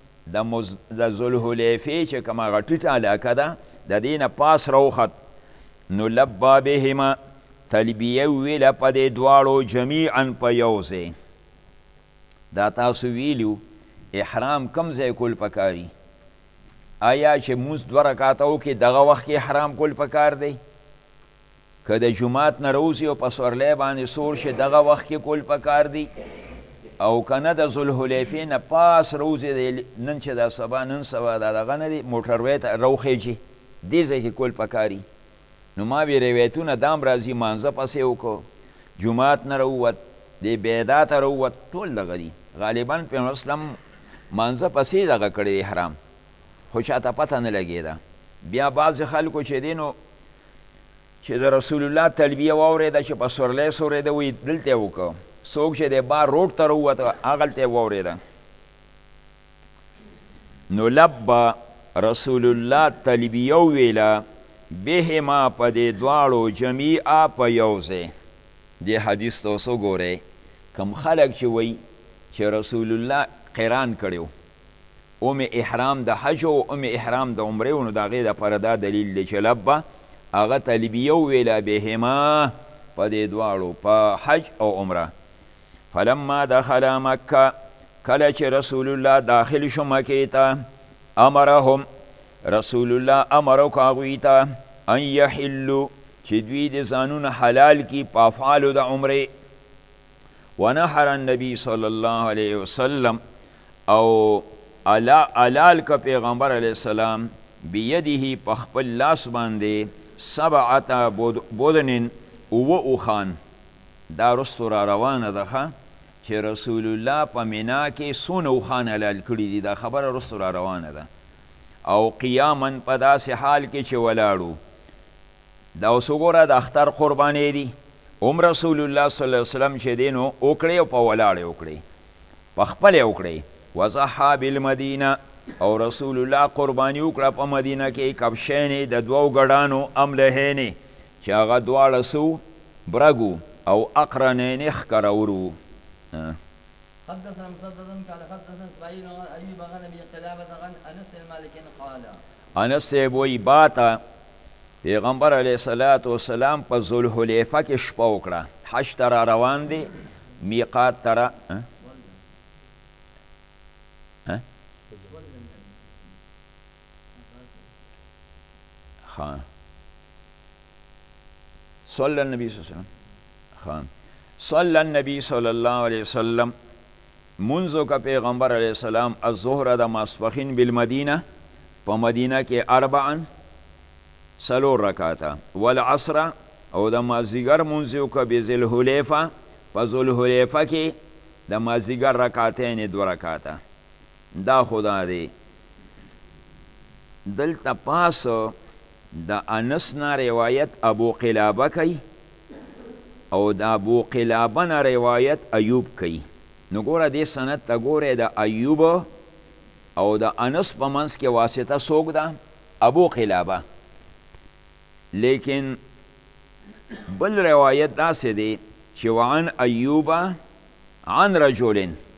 د ذوالحلیفې چې کومه هغه ټیټه علاقه ده د دې نه پاس روخت نو لبا بهما تلبیه ویله په دې دواړو جمیعا په یو ځای دا تاسو ویلو احرام کم ځای کول پکاري آیا چې مونځ 2 رکعاته وکړي دغه وخت کې احرام کول پکار دی که د جومات نه راوځي او په سورلی باندې سور شي دغه وخت کې کول پکار دی او که نه د ذوالحلیفې نه پاس راوځي نن چې دا سبا نن سبا دا دغه نه دی موټروی ته راوخیږي دې ځای کې کول پکاري نو ما وی روایتونه دام راځي مانځه پسې وکړو جومات نه راووت د بیدا ته راووت ټول دغه دي غالبا پیغمبر اسلام مانځه پسې دغه کړی احرام خو چاته پته نه لګېده بیا بعضې خلکو چې دی نو چې د رسول الله تلبیه واورېده چې په سورلی سورېده وی دلته یې وکړه څوک چې دی بار روډ ته راووته هغلته یې واورېده نو لبه رسول الله تلبیه وویله بهما په دې دواړو جمیعا په یو ځای دې حدیث ته اوس وګورئ کم خلک چې وی چې رسول الله قران کړی ام احرام د حج او ام احرام د عمره نو د هغې دپاره دا دلیل دی چې لبه هغه تلبیه وویله بهما په دې دواړو په حج او عمره فلما دخل مکه کله چې رسول الله داخل شو مکې ته امرهم رسول الله امر وکړه هغوی ته ان یحلو چې دوی د ځانونه حلال کي په افعالو د عمرې ونحر النبي صلی الله علیه وسلم او علال که پیغمبر علیه السلام بیده په خپل لاس باندې 7 بدنن اوخان دا رستو را روانه ده چې رسول الله په مینا کې څونه اوښان حلال کړي دي دا خبره رستو را روانه ده او قیاما په داسې حال کې چې ولاړو دا اوس وګوره د اختر قربانۍ دي ام رسول الله صلی الله علیه وسلم چې دی نو وکړې او په ولاړې وکړې په خپلې وکړې وضحى بالمدینه او رسول الله قرباني وکړه په مدینه کې کبشینې د دوو ګډانو املهینې چې هغه دواړه سو برګو او اقرنین ښکرورو. حدثنا مسدد قال حدثنا اسماعيل عن ايوب عن ابي قلابه عن انس بن مالك قال انس وی باته پیغمبر علیه الصلاة والسلام په ذوالحلیفه کې شپه وکړه. حج ته را روان دی میقات ته را صلی النبی صلی الله علیه وسلم صلی النبی صلی الله علیه وسلم منځو که پیغمبر علیه السلام الظهر د ماسپښین بالمدینه په مدینه کې اربعا څلور رکعاته والعصر او د مازدیګر منځ یې وکړه بذوالحلیفه په ذوالحلیفه کې د مازدیګر رکعتین دوه رکعاته. دا خدا دی دلته پاس د انس نه روایت ابو قلابه کوي او د ابو قلابه نه روایت ایوب کوي. نو ګوره دې سند ته ګورې د ایوب او د انس په منځ کې واسطه څوک ده؟ ابو قلابه. لیکن بل روایت داسې دی چې وعن ایوب عن رجل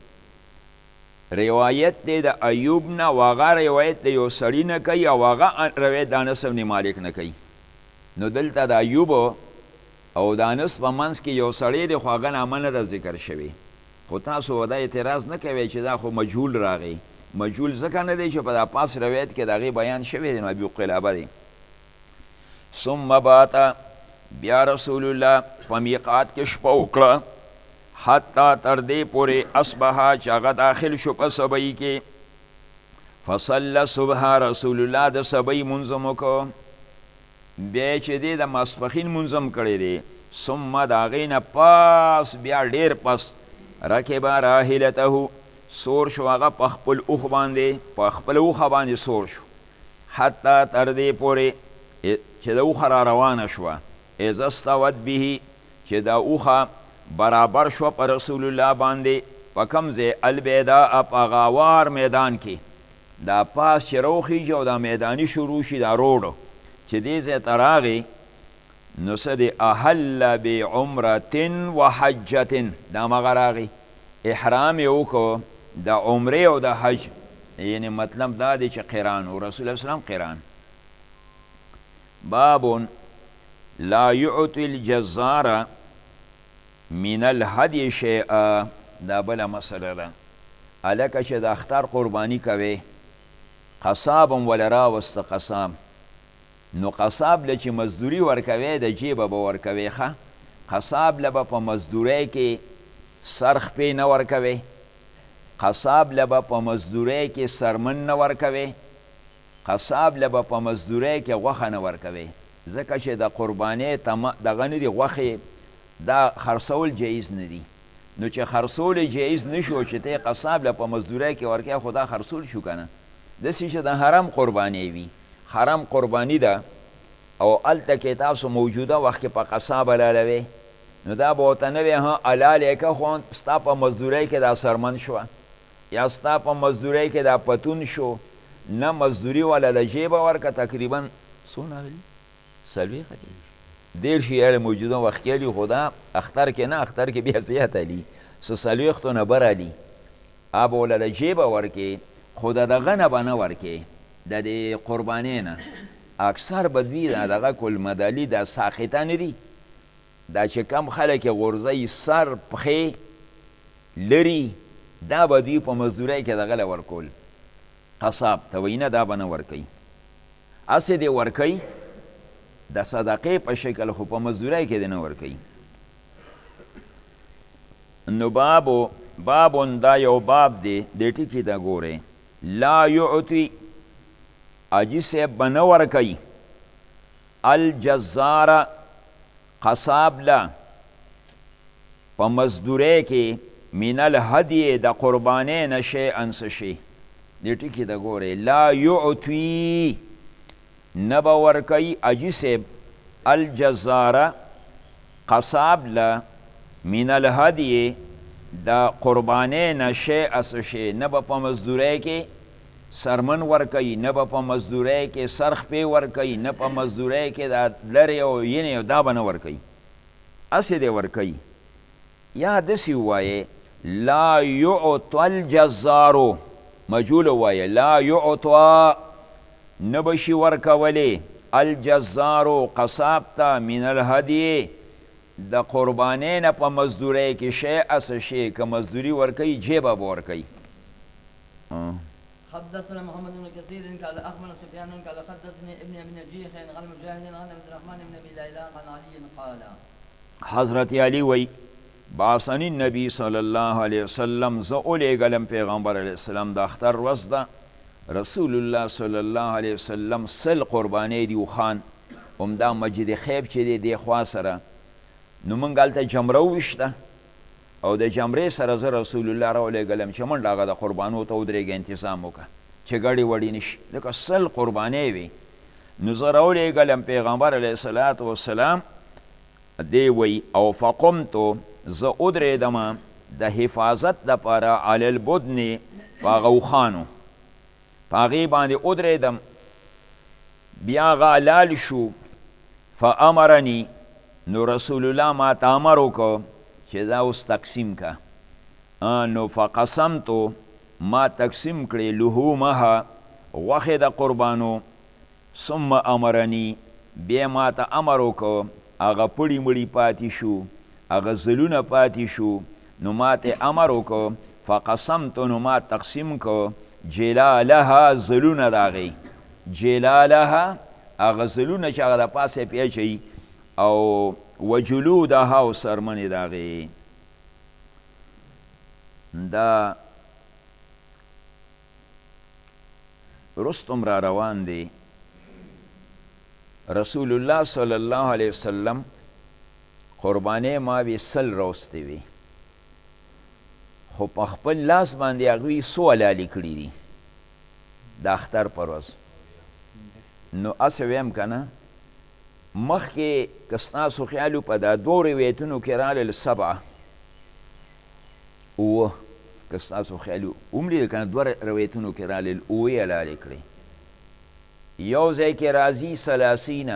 روایت دی د ایوب نه واغه روایت د یو سړي نه کوي او هغه روایت د انس بن مالک نه کوي. نو دلته د ایوب او د انس په منځ کې یو سړی دی خو هغه نامه نه ده ذکر شوی. خو تاسو دا اعتراض نه کوئ چې دا خو مجهول راغی. مجهول ځکه نه دی چې په دا پاس روایت کې د هغې بیان شوی دی نو ابو قلابه دی. ثم باته بیا رسول الله په میقات کې شپه وکړه حتی تر دې پورې اصبحه چې هغه داخل شو په سبۍ کې فصله صبح رسول الله د سبۍ منځ هم وکړو بیا چې دی د ماسپښین منځ هم کړی دی. ثم د هغې نه پاس بیا ډېر پس رکبه راحلته سور شو هغه په خپل اوښ باندې په خپله اوښه باندې سور شو حتی تر دې پورې چې د اوښه را روانه شوه اذا استوت به چې دا اوښه برابر شوه په رسول الله باندې په کوم ځای البیداء په غاوار میدان کې دا پاس چې روخیږي او دا میداني شروع شي دا روډ چې دې ځای ته راغی نو څه دی احل بعمرة وحجة دا مغه راغی احرام یې وکړو د عمرې او د حج یعنی مطلب دا دی چې قران و رسول الله وسلم قران. باب لا يعطي الجزار من الهدي شيئا دا بله مسله ده. هلکه چې د اختر قرباني کوي قصاب هم وله راوسته قصاب نو قصاب له چې مزدوري ورکوي د جیبه به ورکوي ښه قصاب له به په مزدورۍ کې سرخ پې نه ورکوي قصاب له به په مزدورۍ کې سرمن نه ورکوي قصاب له به په مزدورۍ کې غوښه نه ورکوي ځکه چې د قربانۍ دغه نه دي غوښې دا خرڅول جایز نه دي. نو چې خرڅول جایز نه شو چې ته قصاب له په مزدورۍ کې ورکوي خو دا خرڅول شو که نه داسې چې د حرم قربانۍ وي حرم قربانی ده او هلته کې تاسو موجوده وخت کې په قصاب حلالوئ نو دا به ورته نه وي ها حلال یې که خو ستا په مزدورۍ کې دا سرمن شوه یا ستا په مزدورۍ کې دا پتون شو نه مزدوري والا د جیبه ورکه تقریبا څونه غلي 40 دېرش یې موجوده وخت کې علي خو دا اختر کې نه اختر کې بیا زیات علي څه 40 نه بر علي به وله د جیبه ورکې خو د دغه نه به نه ورکې د دې قربانۍ نه اکثر بدوی دغه کل مدالي دا ساقطه نه دي دا چې کم خلک یې غورځوي سر پښې لري دا بدوی په مزدورۍ کې دغه له ورکول قصاب ته وایي نه دا به نه ورکوي هسې دې ورکوي د صدقې په شکل خو په مزدورۍ کې دې نه ورکوي. نو بابون دا یو باب دی دې ټکي ته ګورئ لا یعطي اجی صاحب بنه ورکوي الجزار قصاب لا په مزدورۍ کې من الهدي د قربانۍ نه شیئا څه شی دې ټکي ته ګورئ لا یعطي نه به ورکوي اجي صاحب الجزاره قصاب له من الهدی د قربانۍ نه شیء څه شی نه به په مزدورۍ کې سرمن ورکوي، نه به په مزدورۍ کې سرخ پې ورکوي، نه په مزدورۍ کې دا لرې او ینې دا به نه ورکوي، هسې دی ورکوي. یا داسې ووایې لا یعطى الجزارو، مجهول ووایې لا یعطى نه به شي ورکولی الجزارو قصاب ته من الهدی د قربانۍ نه په مزدورۍ کې شیء څه شی که مزدوري ورکوي جیبه به ورکوي. حدثنا محمد بن كثير قال اخبرنا سفيان قال حدثني ابن نجيح عن مجاهد عن عبد الرحمن بن ابي ليلى عن علي قال حضرت علی وی بعثني النبي صلی الله علیه وسلم زه اولیږلم پیغمبر علیه السلام د اختر ورځ ده رسول الله صلی الله علیه وسلم سل قربانۍ دي وخان همدا مسجد خیب چې دی دې خوا سره نو موږ هلته جمره وویشته او د جمرې سره زه رسول الله راولیږلم چې منډه هغه د قربانو ته ودرېږه انتظام وکړه چې ګډې وړې نه شي لکه سل قربانۍ وي نو زه راولیږلم پیغمبر علیه الصلاة والسلام دی وی او فقمتو زه ودرېدمه د حفاظت دپاره علی البدن په هغه اوښانو په هغې باندې ودرېدم بیا هغه حلال شو فامرني نو رسول الله ما ته امر وکړو چې دا اوس تقسیم که نو فقسمتو ما تقسیم کړې لحومها غوښې د قربانو ثم امرني بیا ما ته امر وکړو هغه پړي مړي پاتې شو هغه زلونه پاتې شو نو ما ته امر وکړو فقسمتو نو ما تقسیم کو جلالها زلونه د هغې جلالها هغه زلونه چې هغه د پاسه پیچوي او وجلودها او سرمنې د هغې دا رستم را روان دی رسول الله صلی الله علیه وسلم قربانۍ ما وی سل روستې وي خو په خپل لاس باندې هغوی څو حلالې کړي دي د اختر پر ورځ نو هسې ویم که نه مخکې که ستاسو خیال په دا دوه روایتونو کې رالل سبعه اوه که ستاسو خیال وملیده که نه دوه روایتونو کې رالل اوه یې حلالې کړې یو ځای کې راځي سلاسینه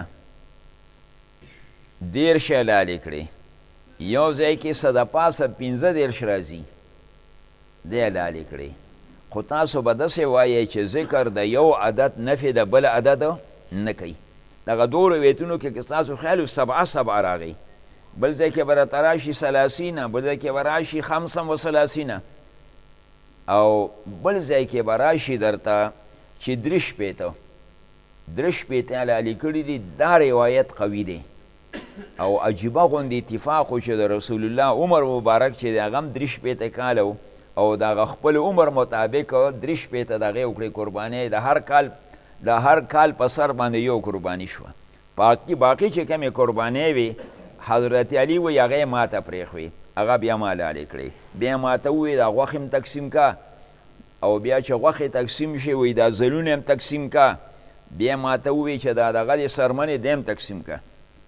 دېرش حلالې کړې یو ځای کې څه د پاسه پنځه دېرش راځي دی حلالې کړې خو تاسو به داسې وایئ چې ذکر د یو عدد نفي د بل عدد نه کوي دغه دوه روایتونو کې که ستاسو خیال سبعه سبعه راغی بل ځای کې به راته راشي سلاسینه بل ځای کې به راشي خمسم و سلاسینه او بل ځای کې به راشي درته چې درې شپېته حلالې کړي دي دا روایت قوي دی او عجیبه غوندې اتفاق و چې د رسول الله عمر مبارک چې د هغه هم درې شپېته کاله او د هغه خپل عمر مطابق درې شپېته د هغې وکړې قربانۍ د هر کال په سر باندې یو قرباني شوه باقي چې کمې قربانۍ وي حضرت علي وایي هغه یې ماته پرېښوي هغه بیا ما حلالې کړې بیا ماته ووایي دا غوښې هم تقسیم کا او بیا چې غوښې تقسیم شي وایي دا زلونه هم تقسیم کا بیا ماته ووایي چې دا دغه د سرمنې دی هم تقسیم کا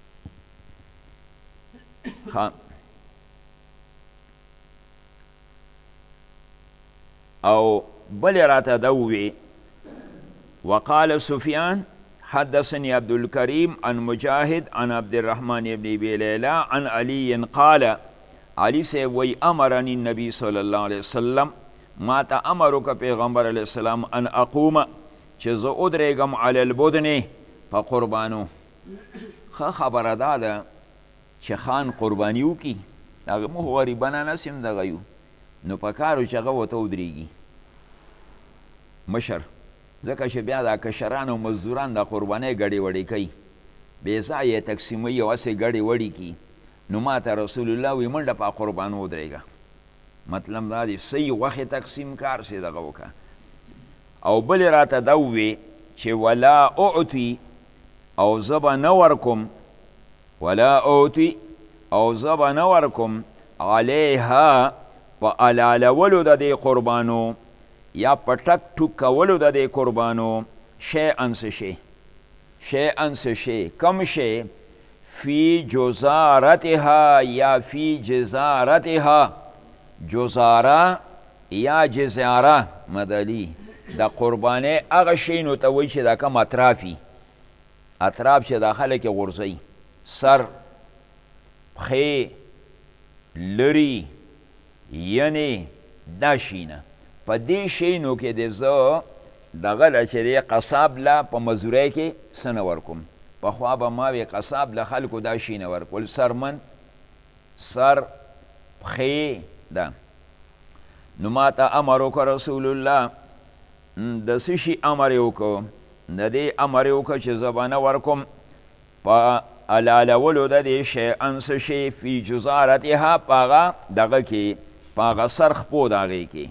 او بل راته دا ووایي وقال سفيان حدثني عبد الكريم عن مجاهد عن عبد الرحمن بن ابي ليلى عن علي قال علي سے وی امرني النبي صلى الله عليه وسلم ما ته امر وکړه پیغمبر علیه السلام ان اقوم چې زه ودرېږم علی البدن په قربانو ښه خبره دا ده چې خان قرباني وکړي هغه موږ غریبانه نسې هم دغه یو نو په کار و چې هغه ورته ودرېږي مشر ځکه چې بیا دا کشران او مزدوران د قربانۍ ګډې وړې کوي بې ځایه یې تقسیموي او هسې ګډې وړې کي نو ما ته رسول الله وایي منډه په قربانو ودرېږه مطلب دا دی صحیح غوښې تقسیم کار سې دغه وکړه او بل راته دا ووی چې ولا اعطي او زه به نه ورکم ولا اعطي او زه به نه ورکم علیها په حلالولو د دې قربانو یا په ټک ټوک کولو د دې قربانو شیئا څه شی کم شی فی جزارتها یا فی جزارتها جزاره یا جزاره مدلی د قربانی هغه شی نو ته وایي چې دا کم اطرافي اطراف چې دا خلک یې غورځوي سر پښې لري یعنې دا شینه په دې شینو کې د زه دغه له چې دی قصاب له په مزورۍ کې څه نه ورکوم پخوا به ما وی قصاب له خلکو دا شینه ورکول سرمن سر پښې ده نو ما ته امر وکړه رسول الله د څه شي امر یې وکړو د دې امر یې وکړه چې زه به نه ورکوم په علالولو د دې شیئن څه شی فی جزارتها په هغه دغه کې په هغه سرخپو د هغې کې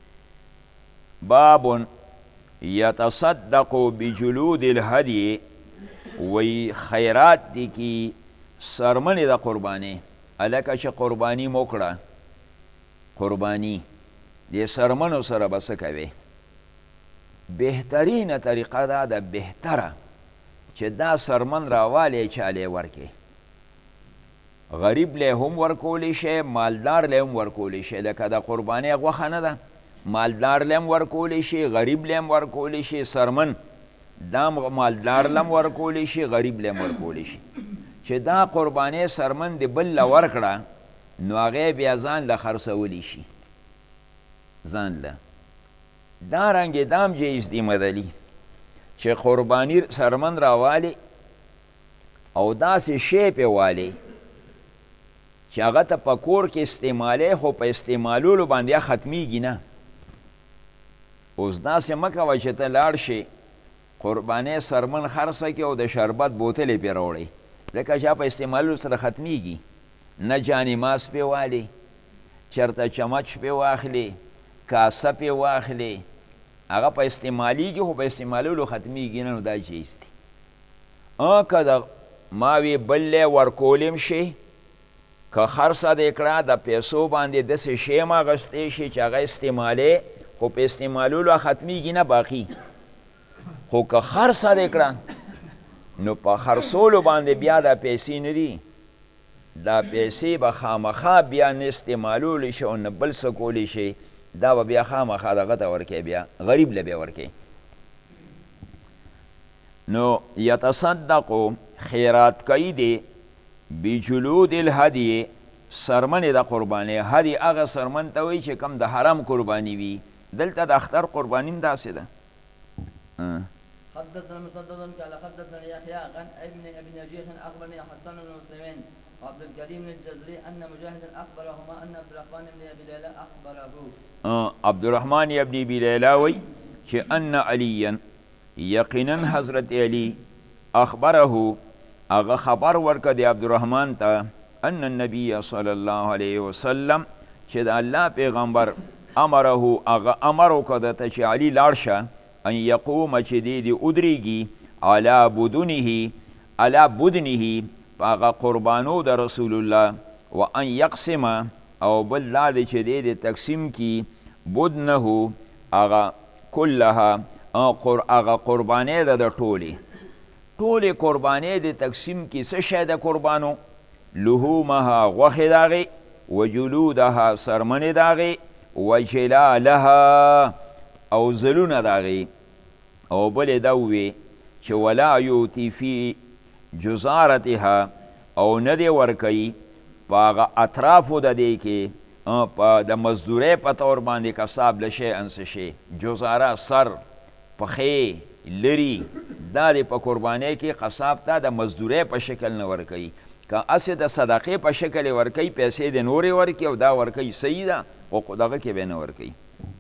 باب یتصدق بجلود الهدی وی خیرات دی کی سرمنې د قربانی هلکه چې قرباني مو کړه قرباني د سرمنو سره به څه کوې بهترینه طریقه دا ده بهتره چې دا سرمن راوالی چالی ورکې غریب لی هم ورکولی شي مالدار لی هم ورکولی شي لکه د قربانۍ غوښه نه ده مالدار لی هم ورکولی شي غریب لی هم ورکولی شي سرمن دا مالدار لی هم ورکولی شي غریب لی هم ورکولی شي چې دا قربانۍ سرمن د بل له ورکړه نو هغې بیا ځان له خرڅولی شي ځان له دارنګې دام جایز دی مدلي چې قرباني سرمن راوالی او داسې شی پې والی چې هغه ته په کور کې استعمالی خو په استعمالولو باندې ختمیږي نه اوس داسې مه کوه چې ته لاړ شي قربانۍ سرمن خرڅه کړي او د شربت بوتل یې پرې راوړئ ځکه چې په استعمالولو سره ختمیږي نه جانماز پې والی چېرته چمچ پې واخلي کاسه پې واخلي هغه په استعمالیږي خو په استعمالولو ختمیږي نه نو دا چیز دی که د ما وی بل لی ورکولیم شي که خرڅه دې کړه د پیسو باندې داسې شی م اخیستی شي چې هغه استعمالی خو په استعمالولو ختمیږي نه باقي خو که خرڅه دې کړه نو په خرڅولو باندې بیا دا پیسې نه دي دا پیسې به خامخا بیا نه استعمالولی شي او نه بل څه کولی شي دا به بیا خامخا دغه ته ورکوي بیا غریب له بیا ورکوي نو یتصدقو خیرات کوي دی بجلود الهدی سرمنې د قربانۍ هدی هغه سرمن ته وایي چې کم د حرم قرباني وي دلته د اختر قرباني هم داسې ده حدثنا مسدد قال حدثنا يحيى عن ابن نجيح اخبرني حسن بن مسلمين عبد الكريم الجزري ان مجاهد اخبرهما ان عبد الرحمن بن ابي ليلى اخبره عبد الرحمن ابن ابي ليلى وی چې ان عليا یقینا حضرت علی اخبره هغه خبر ورکړه د عبدالرحمن ته ان النبي صلی الله علیه وسلم چې د الله پیغمبر امره هغه امر وکړه ده ته چې علي لاړ شه ان یقوم چې دی د ادریږي علی بدنه په هغه قربانو د رسول الله و ان یقسم او بل دا دی چې دی د تقسیم کی بدنه هغه کلها هغه قربانۍ ده د ټولې قربانۍ د تقسیم کی څه شی د قربانو لحومها غوښې د هغې و جلودها سرمنې د هغې و جلالها او زلونه د هغې او بلې دا ووې چې ولا یوتی فی جزارتها او نه دی ورکوي په هغه اطرافو د دې کې د مزدورۍ په طور باندې کساب له شیئن څه شی جزاره سر پښې لري دا دی په قربانۍ کې قصاب ته د مزدورۍ په شکل نه ورکوي که هسې د صدقې په شکل یې ورکوي پیسې د نورې ورکوي او دا ورکوي صحیح ده خو دغه کې به نه ورکوي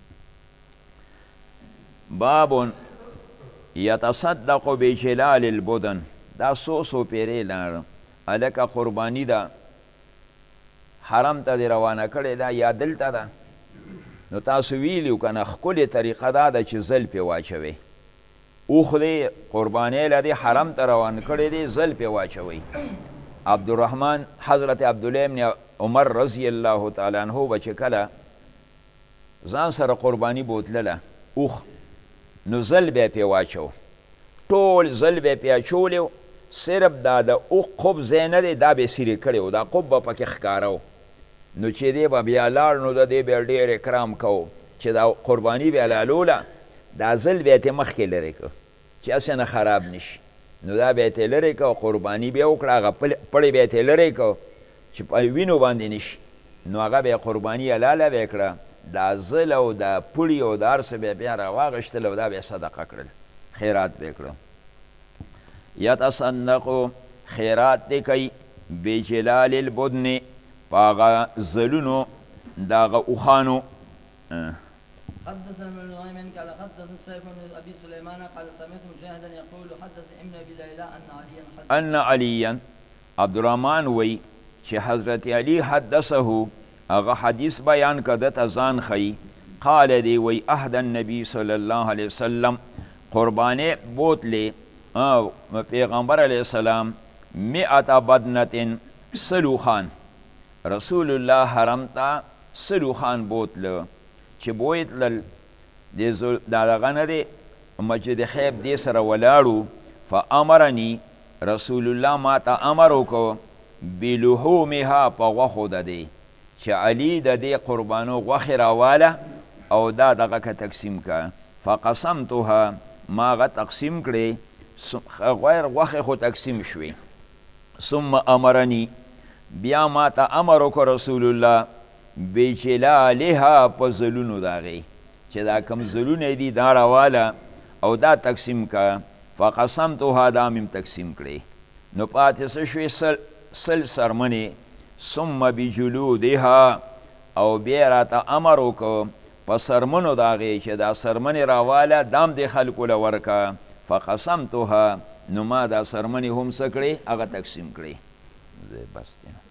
باب یتصدق بجلال البدن دا څو پیرې لاړه هلکه قرباني ده حرم ته دې روانه کړې ده یا دلته ده نو تاسو ویلي که نه ښکلې طریقه دا ده چې زل پې واچوئ اوښ دی قربانۍ له دې حرم ته روان کړی دی زل پې واچوئ عبدالرحمن حضرت عبدالله بن عمر رضی الله تعالی عنه به چې کله ځان سره قرباني بوتلله اوښ نو زل به یې پې واچو ټول زل به یې پې اچولی صرف دا د او قب ځای نه دی دا به یې سیرې کړی و دا قب به پکې ښکاره و نو چې دی به بیا لاړ نو د دې بیا ډېر اکرام کو چې دا قرباني بیا لالوله دا ځل بیا یې مخکې لرې کړ چې هسې نه خراب نشي نو دا بیا یې لرې کړ قرباني بیا وکړه هغه پړې بیا یې لرې کړ چې په وینو باندې نشي نو هغه بیا قرباني حلاله بیا کړه دا ځل او دا پړي او دا هر څه بیا راواغېشتل او دا بیا صدقه کړل خیرات بیا کړه یتصدقو خیرات دی کوي بجلال البدن په هغه ځلونو د هغه اوښانو حدثنا ابن نعيم قال حدثنا سيف بن ابي سليمان قال سمعت مجاهدا يقول حدث ابن ابي ليلى ان عليا عبد الرحمن وی چې حضرت علی حدثه هغه حدیث بیان کده ته ځان خی قال دی وی عهد النبي صلی الله علیه وسلم قربانه بوتلی پیغمبر علیه السلام 100 بدنه سلوخان رسول الله حرم ته سلوخان بوتله چې بوتلل دا دغه نه دی مسجد خیب دې سره ولاړو فامرني رسول الله ما ته امر وکړو بلحومها په غوښو د دې چې علي د دې قربانو غوښې راواله او دا دغه که تقسیم که فقسمتها ما هغه تقسیم کړې غیر غوښې خو تقسیم شوې ثم امرني بیا ما ته امر وکړ رسول الله بجلالها په ځلونو د هغې چې دا کوم ځلونه دي دا راواله او دا تقسیم که فقسمتها دا مې تقسیم کړې نو پاتې څه شوې سل سرمنې ثم بجلودها او بیا راته امر وکړ په سرمنو د هغې چې دا سرمنې راواله دام دې خلکو له ورکه فقسمتها نو ما دا سرمنې هم څه کړې هغه تقسیم کړې بس دی